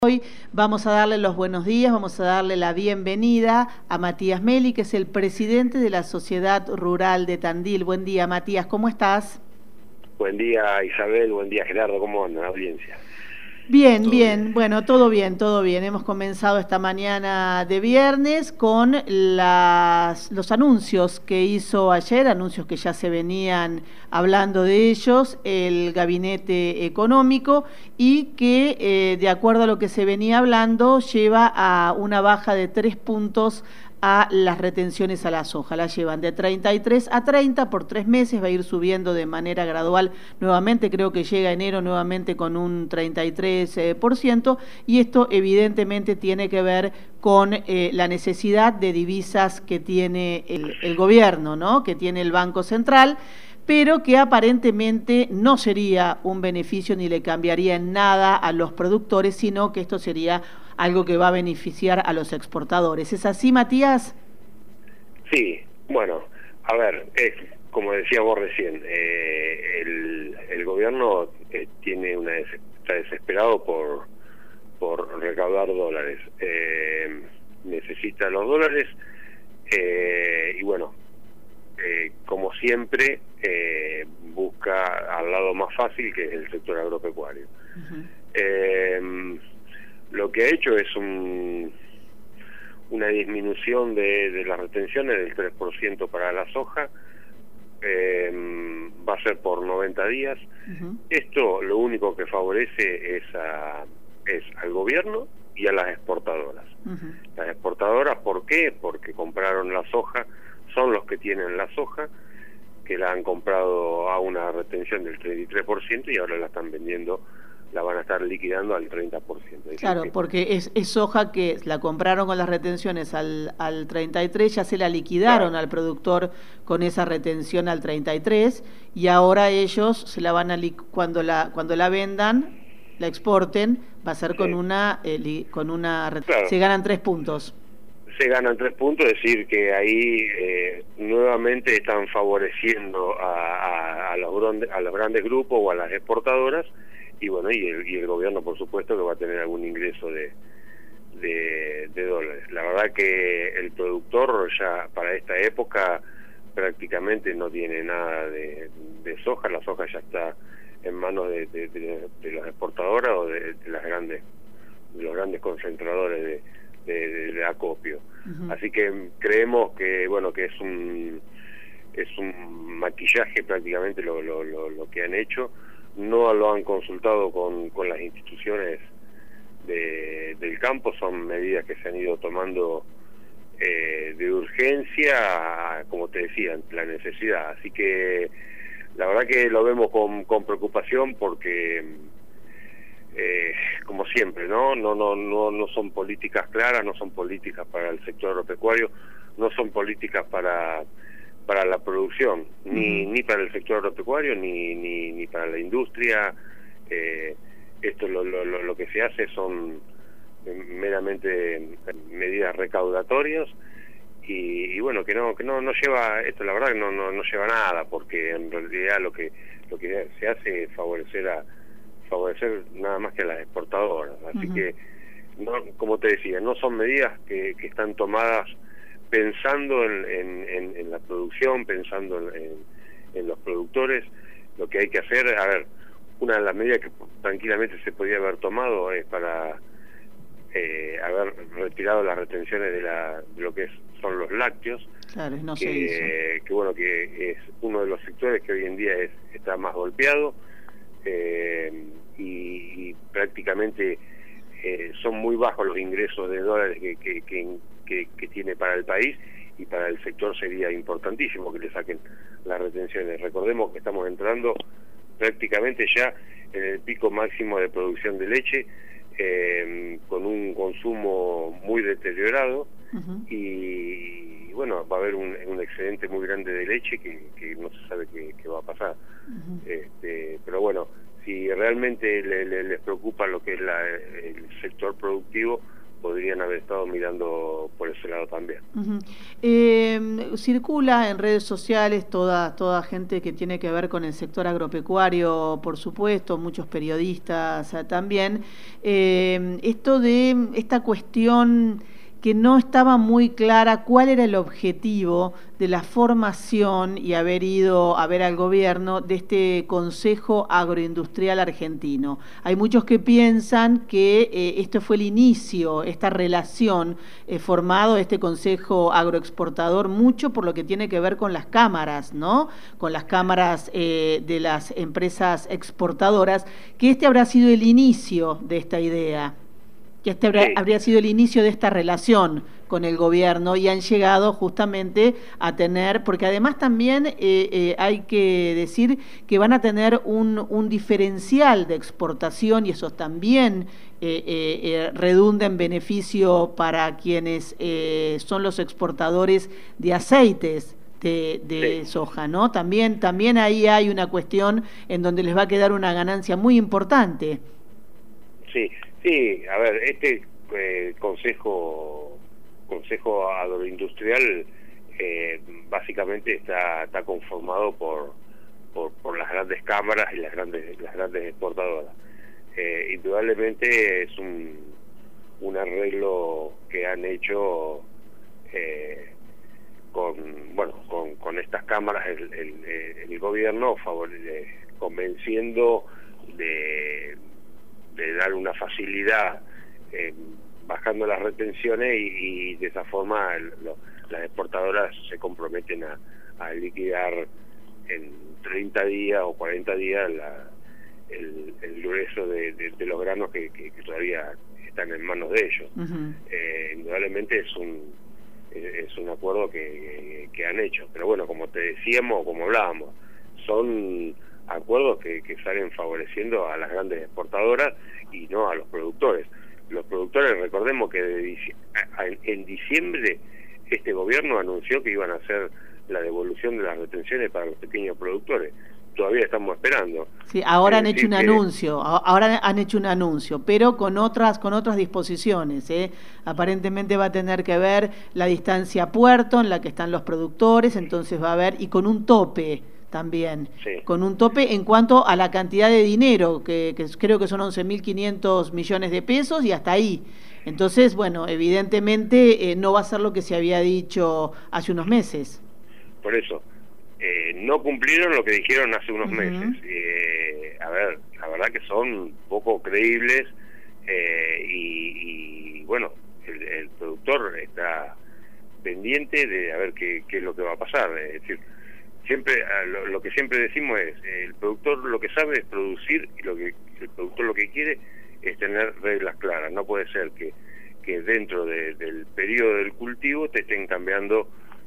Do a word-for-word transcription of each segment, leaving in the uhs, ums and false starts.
Hoy vamos a darle los buenos días, vamos a darle la bienvenida a Matías Meli, que es el presidente de la Sociedad Rural de Tandil. Buen día, Matías, ¿cómo estás? Buen día, Isabel, buen día, Gerardo, ¿cómo anda la audiencia? Bien, bien, bien, bueno, todo bien, todo bien. Hemos comenzado esta mañana de viernes con las, los anuncios que hizo ayer, anuncios que ya se venían hablando de ellos, el Gabinete Económico, y que, eh, de acuerdo a lo que se venía hablando, lleva a una baja de tres puntos a las retenciones a la soja. La llevan de treinta y tres a treinta por tres meses, va a ir subiendo de manera gradual nuevamente, creo que llega enero nuevamente con un treinta y tres por ciento, y esto evidentemente tiene que ver con eh, la necesidad de divisas que tiene el, el gobierno, ¿no? Que tiene el Banco Central, pero que aparentemente no sería un beneficio ni le cambiaría en nada a los productores, sino que esto sería algo que va a beneficiar a los exportadores. ¿Es así, Matías? Sí, bueno, a ver, es como decía vos recién, eh, el, el gobierno eh, tiene una des está desesperado por, por recaudar dólares, eh, necesita los dólares eh, y bueno, eh, como siempre, eh, busca al lado más fácil, que es el sector agropecuario. Uh-huh. eh, Lo que ha hecho es un, una disminución de, de las retenciones del tres por ciento para la soja, eh, va a ser por noventa días. Uh-huh. Esto lo único que favorece es, a, es al gobierno y a las exportadoras. Uh-huh. Las exportadoras, ¿por qué? Porque compraron la soja, son los que tienen la soja, que la han comprado a una retención del treinta y tres por ciento y ahora la están vendiendo, la van a estar liquidando al treinta por ciento. Claro, que, porque es, es soja que la compraron con las retenciones al, al treinta y tres, ya se la liquidaron, claro, al productor con esa retención al treinta y tres, y ahora ellos se la van a cuando la cuando la vendan, la exporten, va a ser con sí. una eh, li, con una claro. Se ganan tres puntos. Se ganan tres puntos, es decir, que ahí eh, nuevamente están favoreciendo a, a, a, los grandes, a los grandes grupos o a las exportadoras. Y bueno, y el, y el gobierno, por supuesto, que va a tener algún ingreso de, de, de dólares. La verdad que el productor ya para esta época prácticamente no tiene nada de, de soja. La soja ya está en manos de, de, de, de las exportadoras o de, de las grandes, de los grandes concentradores de, de, de, de acopio. Uh-huh. Así que creemos que bueno que es un es un maquillaje prácticamente lo, lo, lo, lo que han hecho. No lo han consultado con, con las instituciones de, del campo, son medidas que se han ido tomando eh, de urgencia, como te decía, ante la necesidad. Así que la verdad que lo vemos con, con preocupación porque, eh, como siempre, ¿no? No, no, no, no son políticas claras, no son políticas para el sector agropecuario, no son políticas para... para la producción, ni uh-huh. ni para el sector agropecuario, ni ni, ni para la industria. Eh, esto lo, lo, lo que se hace son meramente medidas recaudatorias y, y bueno, que no que no no lleva, esto la verdad que no, no no lleva nada, porque en realidad lo que lo que se hace es favorecer a favorecer nada más que a las exportadoras. Así uh-huh. que no, como te decía, no son medidas que, que están tomadas pensando en, en, en, en la producción, pensando en, en los productores. Lo que hay que hacer, a ver, una de las medidas que tranquilamente se podía haber tomado es para eh, haber retirado las retenciones de, la, de lo que es, son los lácteos, claro, no que, se hizo. que bueno, que es uno de los sectores que hoy en día es, está más golpeado eh, y, y prácticamente eh, son muy bajos los ingresos de dólares que, que, que Que, que tiene para el país, y para el sector sería importantísimo que le saquen las retenciones. Recordemos que estamos entrando prácticamente ya en el pico máximo de producción de leche, eh, con un consumo muy deteriorado. Uh-huh. y, y bueno, va a haber un, un excedente muy grande de leche que, que no se sabe qué, qué va a pasar. Uh-huh. este, pero bueno, si realmente le, le, les preocupa lo que es la, el sector productivo, podrían haber estado mirando por ese lado también. Uh-huh. eh, circula en redes sociales toda, toda gente que tiene que ver con el sector agropecuario, por supuesto, muchos periodistas eh, también, eh, esto de esta cuestión que no estaba muy clara cuál era el objetivo de la formación y haber ido a ver al gobierno de este Consejo Agroindustrial Argentino. Hay muchos que piensan que eh, esto fue el inicio, esta relación eh, formado este Consejo Agroexportador, mucho por lo que tiene que ver con las cámaras, ¿no? Con las cámaras eh, de las empresas exportadoras, que este habrá sido el inicio de esta idea. Que este habría, sí. habría sido el inicio de esta relación con el gobierno y han llegado justamente a tener, porque además también eh, eh, hay que decir que van a tener un, un diferencial de exportación y eso también eh, eh, eh, redunda en beneficio para quienes eh, son los exportadores de aceites de, de sí. soja, ¿no? También, también ahí hay una cuestión en donde les va a quedar una ganancia muy importante. Sí. Sí, a ver, este eh, consejo consejo agroindustrial eh, básicamente está está conformado por, por por las grandes cámaras y las grandes las grandes exportadoras. Eh, indudablemente es un un arreglo que han hecho eh, con bueno con, con estas cámaras el, el, el gobierno favore, convenciendo de de dar una facilidad eh, bajando las retenciones y, y de esa forma el, lo, las exportadoras se comprometen a, a liquidar en treinta días o cuarenta días la, el, el grueso de, de, de los granos que, que, que todavía están en manos de ellos. Uh-huh. eh, indudablemente es un es un acuerdo que, que han hecho, pero bueno, como te decíamos, como hablábamos, son acuerdos que, que salen favoreciendo a las grandes exportadoras y no a los productores. Los productores, recordemos que de, en diciembre este gobierno anunció que iban a hacer la devolución de las retenciones para los pequeños productores. Todavía estamos esperando. Sí, ahora han hecho un anuncio, ahora han hecho un anuncio, pero con otras con otras disposiciones, ¿eh? Aparentemente va a tener que ver la distancia puerto en la que están los productores, entonces va a haber, y con un tope también, sí. con un tope en cuanto a la cantidad de dinero, que, que creo que son once mil quinientos millones de pesos y hasta ahí. Entonces, bueno, evidentemente eh, no va a ser lo que se había dicho hace unos meses. Por eso, eh, no cumplieron lo que dijeron hace unos uh-huh. meses. Eh, a ver, la verdad que son poco creíbles eh, y, y, bueno, el, el productor está pendiente de a ver qué, qué es lo que va a pasar. Es decir, siempre lo, lo que siempre decimos es el productor lo que sabe es producir y lo que el productor lo que quiere es tener reglas claras. No puede ser que, que dentro de, del periodo del cultivo te estén cambiando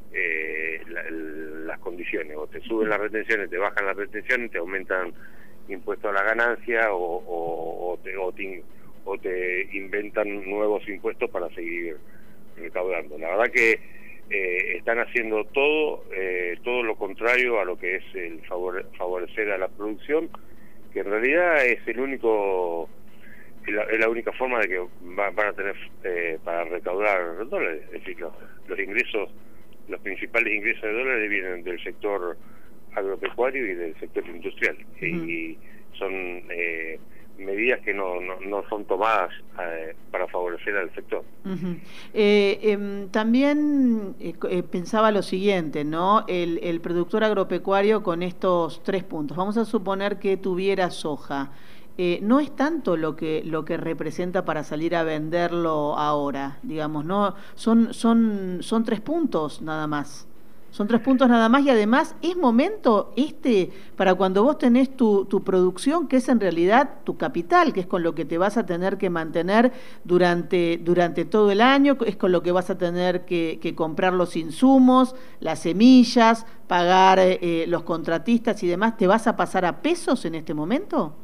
eh, la, las condiciones, o te suben las retenciones, te bajan las retenciones, te aumentan impuestos a la ganancia o, o, o, te, o, te, o te inventan nuevos impuestos para seguir recaudando. La verdad que Eh, están haciendo todo eh, todo lo contrario a lo que es el favore, favorecer a la producción, que en realidad es el único es la, es la única forma de que va, van a tener eh, para recaudar dólares. Es decir, los, los ingresos los principales ingresos de dólares vienen del sector agropecuario y del sector industrial, uh-huh. y son eh, medidas que no, no, no son tomadas eh, para favorecer al sector. Uh-huh. eh, eh, también eh, pensaba lo siguiente, ¿no? El, el productor agropecuario con estos tres puntos. Vamos a suponer que tuviera soja. Eh, no es tanto lo que lo que representa para salir a venderlo ahora, digamos, no son son son tres puntos nada más. Son tres puntos nada más y además es momento este para cuando vos tenés tu, tu producción, que es en realidad tu capital, que es con lo que te vas a tener que mantener durante, durante todo el año, es con lo que vas a tener que, que comprar los insumos, las semillas, pagar eh, los contratistas y demás. ¿Te vas a pasar a pesos en este momento?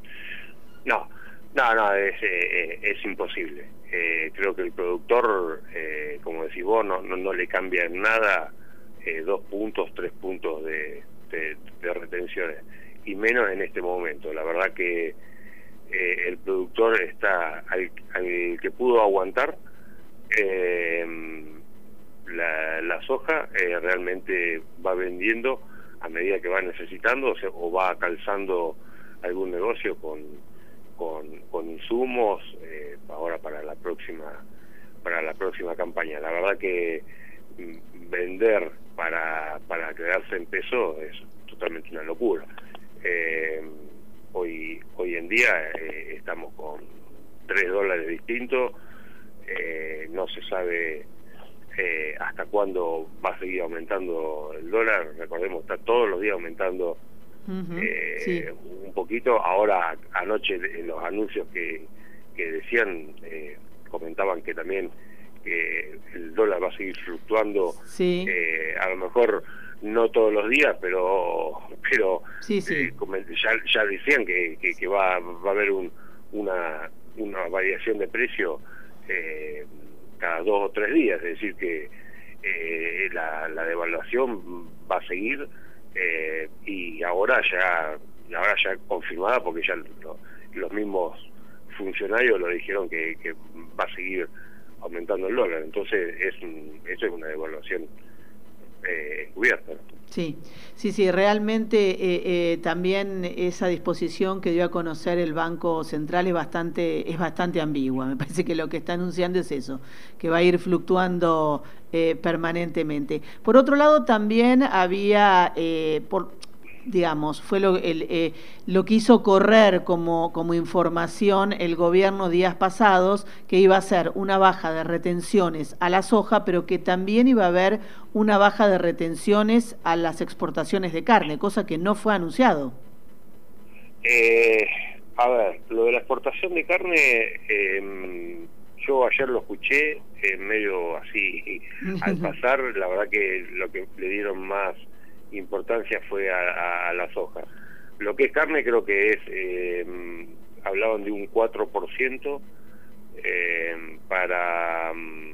No, no, no, es, eh, es imposible. Eh, creo que el productor, eh, como decís vos, no, no, no le cambia en nada Eh, dos puntos, tres puntos de, de, de retenciones, y menos en este momento. La verdad que eh, el productor está, al, al que pudo aguantar eh, la, la soja, eh, realmente va vendiendo a medida que va necesitando, o, sea, o va calzando algún negocio con, con, con insumos eh, ahora para la próxima para la próxima campaña. La verdad que mm, vender para, para quedarse en peso es totalmente una locura. Eh, hoy hoy en día eh, estamos con tres dólares distintos, eh, no se sabe eh, hasta cuándo va a seguir aumentando el dólar. Recordemos, está todos los días aumentando uh-huh, eh, sí. un poquito. Ahora anoche en los anuncios que, que decían eh, comentaban que también que el dólar va a seguir fluctuando, sí. eh, a lo mejor no todos los días, pero pero sí, sí. Eh, ya, ya decían que, que, que va, va a haber un, una, una variación de precio eh, cada dos o tres días, es decir que eh, la, la devaluación va a seguir eh, y ahora ya ahora ya confirmada, porque ya lo, los mismos funcionarios lo dijeron que, que va a seguir aumentando el dólar. Entonces es un, eso es una devaluación eh, encubierta. Sí, sí, sí, realmente eh, eh, también esa disposición que dio a conocer el Banco Central es bastante es bastante ambigua. Me parece que lo que está anunciando es eso, que va a ir fluctuando eh, permanentemente. Por otro lado, también había, eh, por digamos, fue lo, el, eh, lo que hizo correr como, como información el gobierno días pasados, que iba a ser una baja de retenciones a la soja, pero que también iba a haber una baja de retenciones a las exportaciones de carne, cosa que no fue anunciado. Eh, a ver, lo de la exportación de carne, eh, yo ayer lo escuché eh, medio así al pasar. La verdad que lo que le dieron más importancia fue a, a, a la soja. Lo que es carne creo que es, eh, hablaban de un cuatro por ciento eh, para um,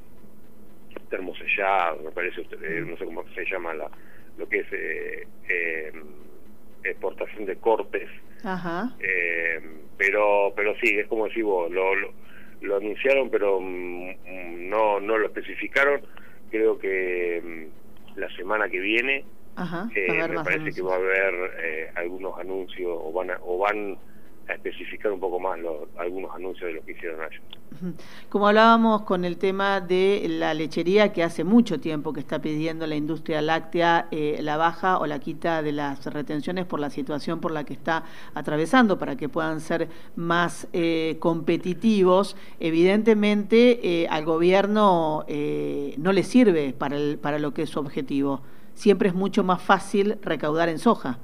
termosellado, me parece, eh, no sé cómo se llama la, lo que es eh, eh, exportación de cortes. Ajá. Eh, pero pero sí, es como decís vos, lo, lo, lo anunciaron, pero um, no, no lo especificaron. Creo que um, la semana que viene Ajá, eh, me parece anuncios. que va a haber eh, algunos anuncios o van a, o van a especificar un poco más los, algunos anuncios de lo que hicieron ayer. Como hablábamos con el tema de la lechería, que hace mucho tiempo que está pidiendo la industria láctea eh, la baja o la quita de las retenciones por la situación por la que está atravesando, para que puedan ser más eh, competitivos, evidentemente eh, al gobierno eh, no le sirve para, el, para lo que es su objetivo. Siempre es mucho más fácil recaudar en soja.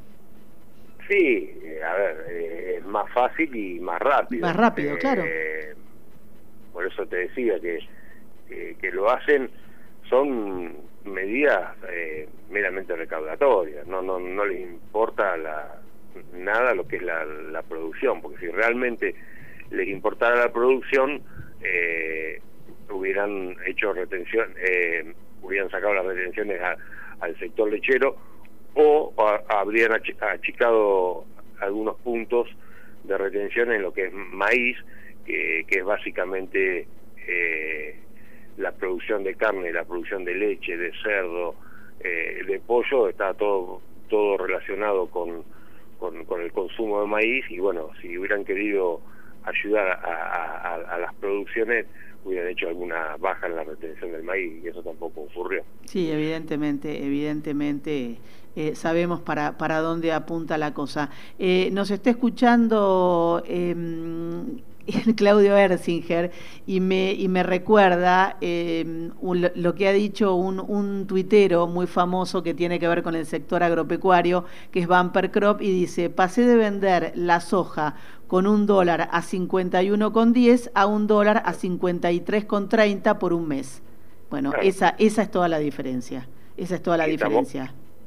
Sí, a ver, eh, es más fácil y más rápido. Más rápido, eh, claro. Por eso te decía que, que, que lo hacen, son medidas eh, meramente recaudatorias, no no no les importa la, nada lo que es la, la producción, porque si realmente les importara la producción, eh, hubieran hecho retención, eh, hubieran sacado las retenciones a, al sector lechero, o a, habrían achicado algunos puntos de retención en lo que es maíz, que, que es básicamente eh, la producción de carne, la producción de leche, de cerdo, eh, de pollo, está todo todo relacionado con, con, con el consumo de maíz. Y bueno, si hubieran querido ayudar a, a, a las producciones, hubieran hecho alguna baja en la retención del maíz, y eso tampoco ocurrió. Sí, evidentemente, evidentemente eh, sabemos para, para dónde apunta la cosa. Eh, nos está escuchando eh, Claudio Erzinger y me, y me recuerda eh, un, lo que ha dicho un, un tuitero muy famoso que tiene que ver con el sector agropecuario, que es Bumper Crop, y dice: pasé de vender la soja con un dólar a cincuenta y uno con diez a un dólar a cincuenta y tres con treinta por un mes. Bueno, claro. esa esa es toda la diferencia. Esa es toda la Estamos, diferencia.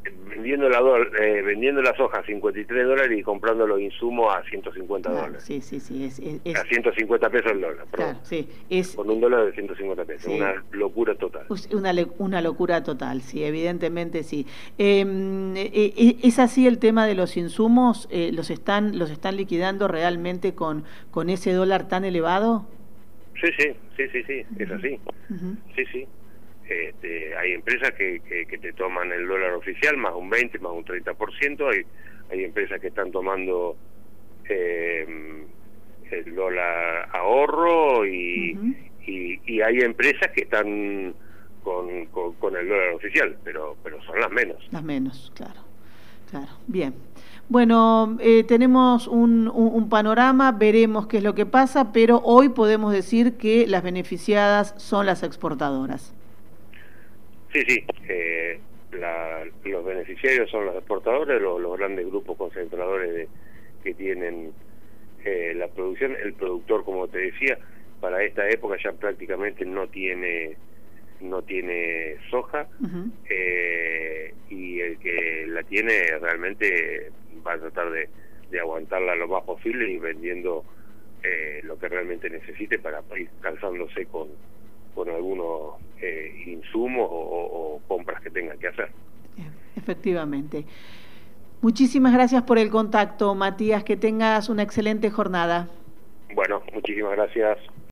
vendiendo la do, eh, vendiendo la soja a cincuenta y tres dólares y comprando los insumos a ciento cincuenta claro, dólares. Sí, sí, sí. Es, es, es, a ciento cincuenta pesos el dólar, claro, sí, es, con un dólar de ciento cincuenta pesos, sí. Una locura total. Una, una locura total, sí, evidentemente sí. Eh, eh, ¿Es así el tema de los insumos? Eh, ¿Los están los están liquidando realmente con, con ese dólar tan elevado? Sí, sí, sí, sí, sí, uh-huh. es así. Uh-huh. Sí, sí. Este, hay empresas que, que, que te toman el dólar oficial más un veinte, más un treinta por ciento, hay, hay empresas que están tomando eh, el dólar ahorro y, uh-huh. y, y hay empresas que están con, con, con el dólar oficial, pero, pero son las menos. Las menos, claro, claro, bien. Bueno, eh, tenemos un, un, un panorama, veremos qué es lo que pasa, pero hoy podemos decir que las beneficiadas son las exportadoras. Sí, sí, eh, la, los beneficiarios son los exportadores, los, los grandes grupos concentradores de, que tienen eh, la producción. El productor, como te decía, para esta época ya prácticamente no tiene no tiene soja, uh-huh. eh, y el que la tiene realmente va a tratar de, de aguantarla lo más posible y vendiendo eh, lo que realmente necesite para ir calzándose con con algunos eh, insumos o, o, o compras que tengan que hacer. Efectivamente. Muchísimas gracias por el contacto, Matías, que tengas una excelente jornada. Bueno, muchísimas gracias.